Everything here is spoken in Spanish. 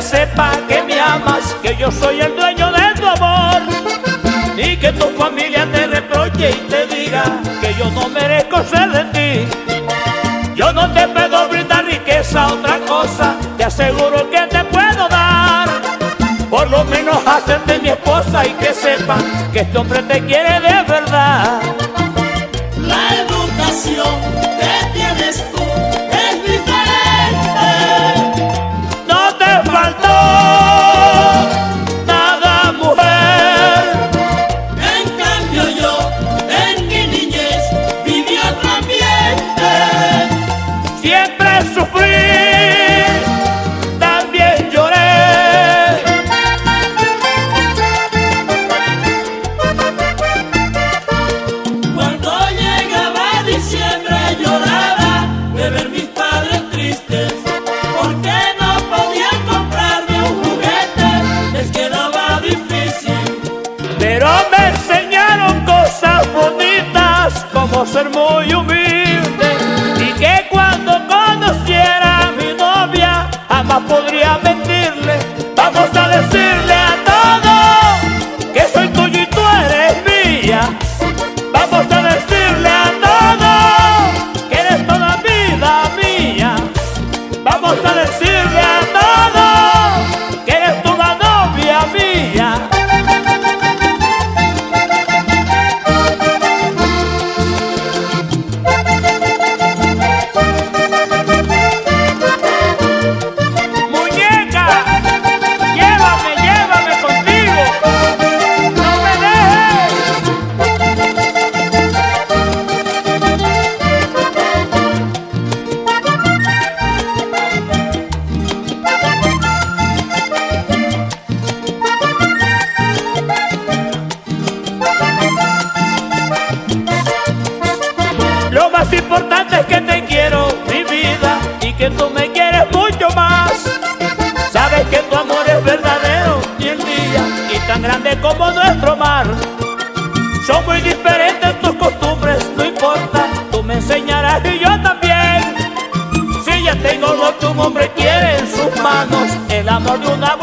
que sepa que me amas, que yo soy el dueño de tu amor, y que tu familia te reproche y te diga que yo no merezco ser de ti. Yo no te puedo brindar riqueza, otra cosa te aseguro que te puedo dar. Por lo menos hacerte mi esposa y que sepa que este hombre te quiere de verdad. La educación que tienes tú es diferente. No te faltó nada, mujer. En cambio yo, en mi niñez, viví otro ambiente. Siempre sufrí, también lloré. Cuando llegaba diciembre lloraba de ver mis padres tristes, porque no podían comprarme un juguete, les quedaba difícil. Pero me enseñaron cosas bonitas, como ser muy humilde, y que cuando conociera a mi novia jamás podría mentirle. Vamos a decirle a todos que soy tuyo y tú eres mía. Vamos a decirle a todos que eres toda vida mía. Vamos a decirle a todos que eres toda novia mía. Muñeca, llévame contigo, no me dejes. Lo más importante es que te quiero, mi vida, y que tú me quieres mucho más. Sabes que tu amor es verdadero y el día, y tan grande como nuestro mar. Son muy diferentes tus costumbres, no importa, tú me enseñarás y yo también. Si ya tengo lo que un hombre quiere en sus manos, el amor de una